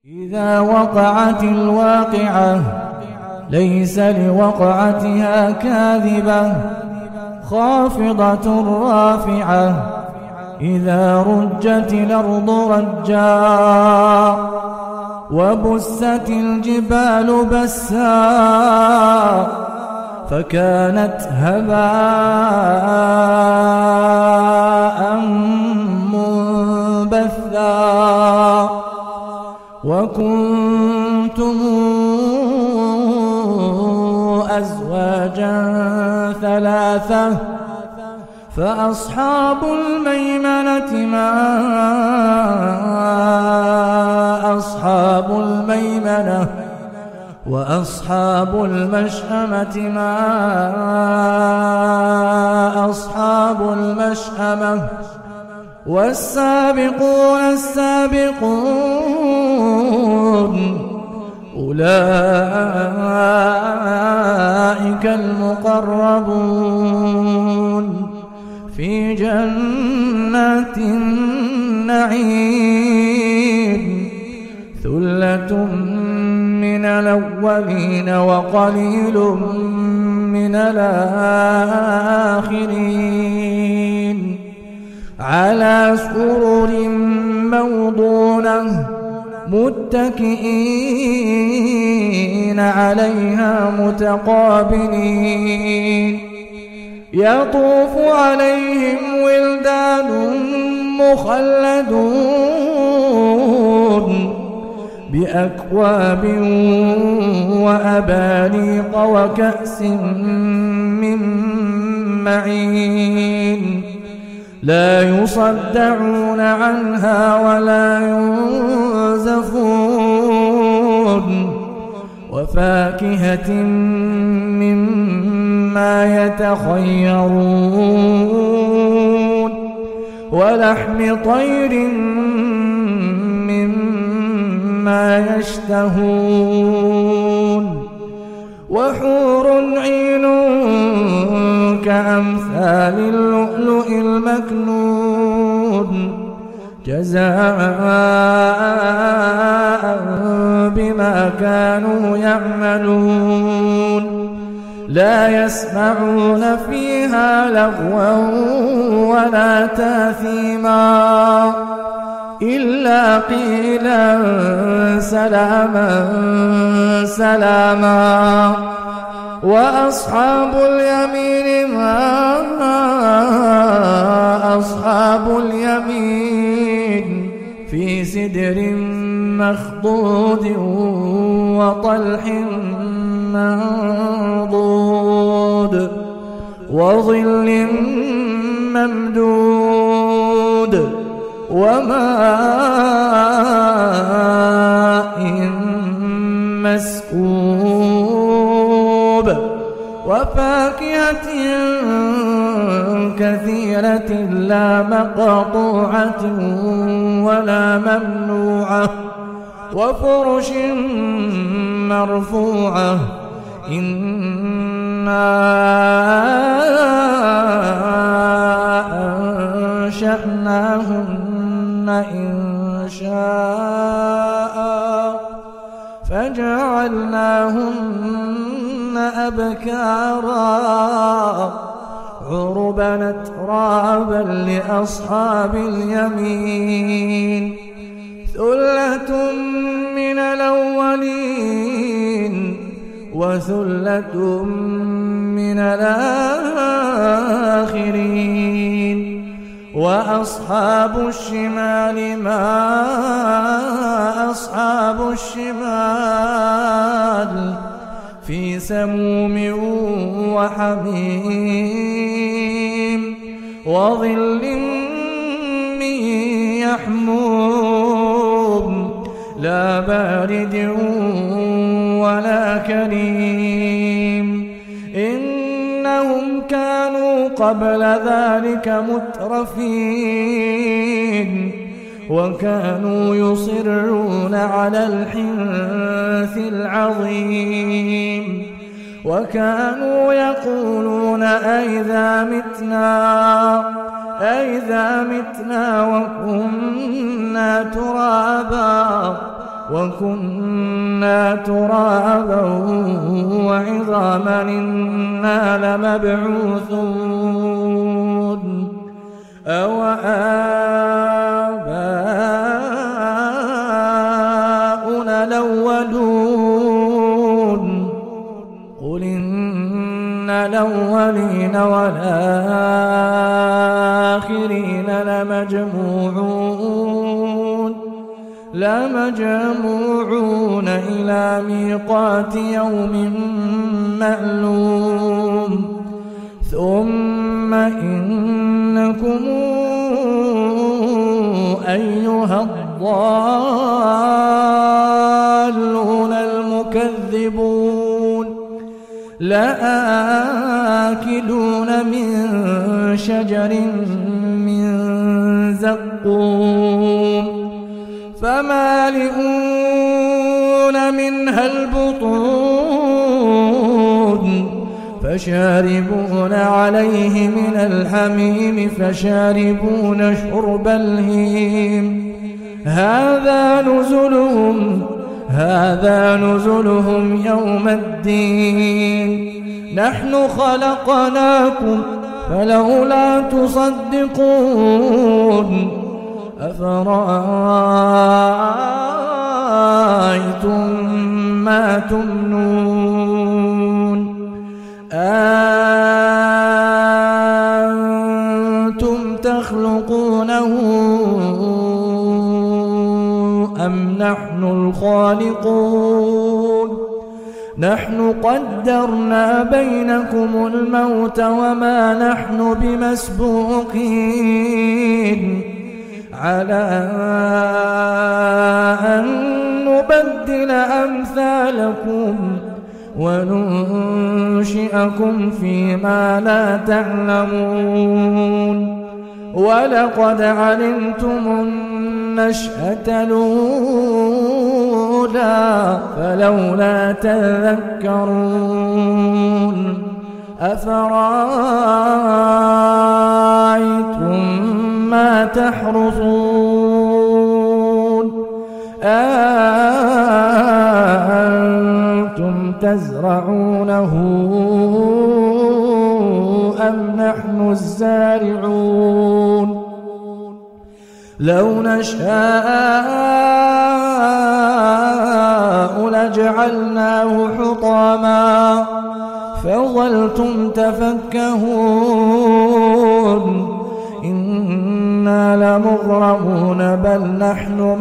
إذا وقعت الواقعة ليس لوقعتها كاذبة خافضة رافعة إذا رجت الأرض رجا وبست الجبال بسا فكانت هباء منبثا وكنتم أزواجا ثلاثة فأصحاب الميمنة ما أصحاب الميمنة وأصحاب المشأمة ما أصحاب المشأمة والسابقون السابقون أولئك المقربون في جنات النعيم ثلة من الأولين وقليل من الآخرين على سرر موضونة متكئين عليها متقابلين يطوف عليهم ولدان مخلدون بأكواب وأباريق وكأس من معين لا يصدعون عنها ولا ينزفون وفاكهة مما يتخيرون ولحم طير مما يشتهون وحور عين كأمثال اللؤلؤ المكنون جزاء بما كانوا يعملون لا يسمعون فيها لغوا ولا تاثيما إلا قيلا سلاما سلاما وأصحاب اليمين ما أصحاب اليمين في سدر مخضود وطلح منضود وظل ممدود وماء مسكوب وفاكهة كثيرة لا مقطوعة ولا ممنوعة وفرش مرفوعة إنا أنشأناهن إنشاء فجعلناهن أبكارا عربا أترابا لأصحاب اليمين ثلة من الأولين وثلة من الآخرين وأصحاب الشمال ما أصحاب الشمال في سموم وحميم وظل من يحموم لا بارد ولا كريم إنهم كانوا قبل ذلك مترفين وكانوا يصرون على الحنث العظيم وكانوا يقولون أئذا متنا وكنا ترابا وكنا ترابا وعظاما إنا لمبعوثون أو آباؤنا الأولون قل إن الأولين والآخرين لمجموعون إلى ميقات يوم معلوم ثم إنكم أيها الضالون المكذبون لآكلون من شجر من زقوم فمالئون منها البطون فشاربون عليه من الحميم فشاربون شرب الهيم هذا نزلهم يوم الدين نحن خلقناكم فلولا تصدقون أفرأيتم ما تمنون أنتم تخلقونه أم نحن الخالقون نحن قدرنا بينكم الموت وما نحن بمسبوقين على أن نبدل أمثالكم وننشئكم فيما لا تعلمون ولقد علمتم النشأة الأولى فلولا تذكرون أفرأيتم ما تحرثون أأنتم تزرعونه أم نحن الزارعون لو نشاء لجعلناه حطاما فظلتم تفكهون إنا لمغرمون بل نحن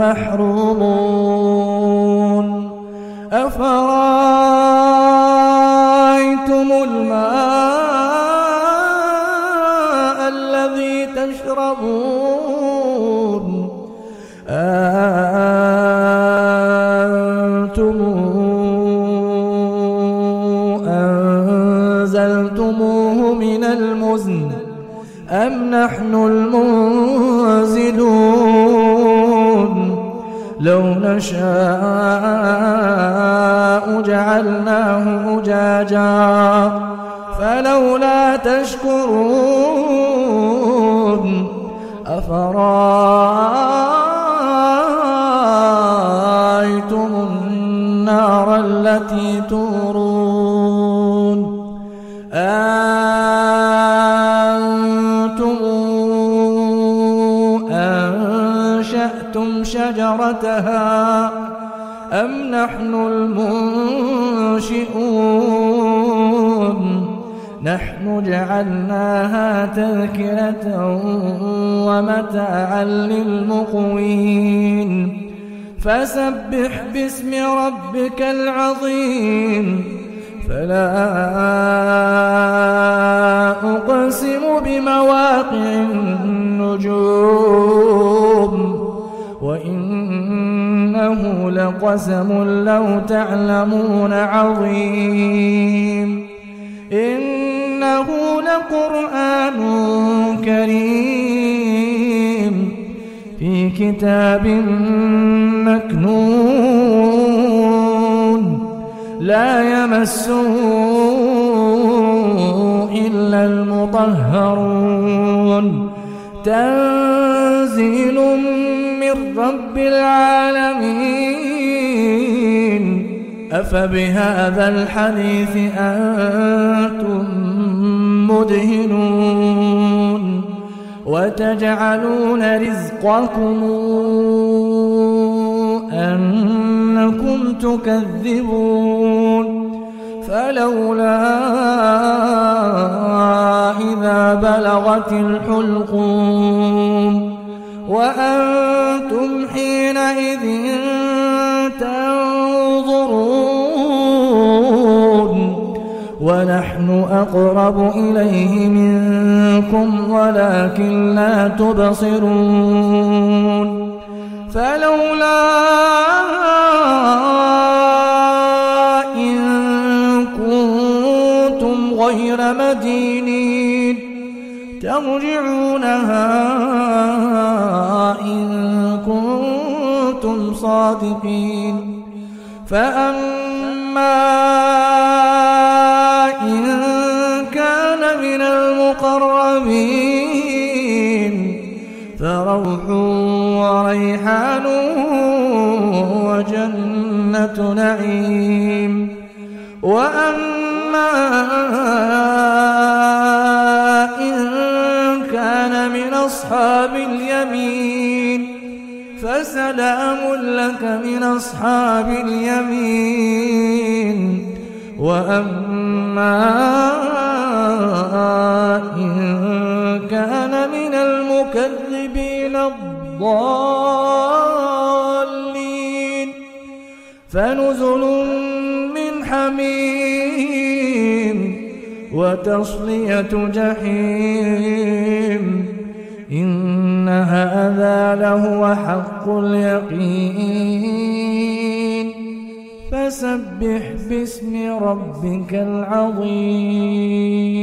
محرومون أفرأيتم الماء الذي تشربون أنتم أنزلتموه من المزن أم نحن المنزلون لو نشاء جعلناه أجاجا فلولا تشكرون أفرأيتم النار التي تورون أنتم أنشأتم شجرتها أم نحن المنشئون نحن جعلناها تذكرة ومتاعا للمقوين فسبح باسم ربك العظيم فلا أقسم بمواقع النجوم وإنه لقسم لو تعلمون عظيم إنه لقرآن كريم في كتاب مكنون لا يمسه إلا المطهرون تنزيل من رب العالمين أفبهذا الحديث أنتم مدهنون وتجعلون رزقكم أنكم تكذبون فلولا إذا بلغت الحلقوم وأنتم حينئذ تنظرون ونحن أقرب إليه منكم ولكن لا تبصرون فلولا إن كنتم غير مدينين ترجعونها إن كنتم صادقين فأما إن كان من المقربين فروح وريحان وجنة نعيم وأما إن كان من أصحاب اليمين فسلام لك من أصحاب اليمين وأما إن كان من المكذبين الضالين فنزل من حميم وتصلية جحيم إن هذا لهو حق اليقين فسبح باسم ربك العظيم.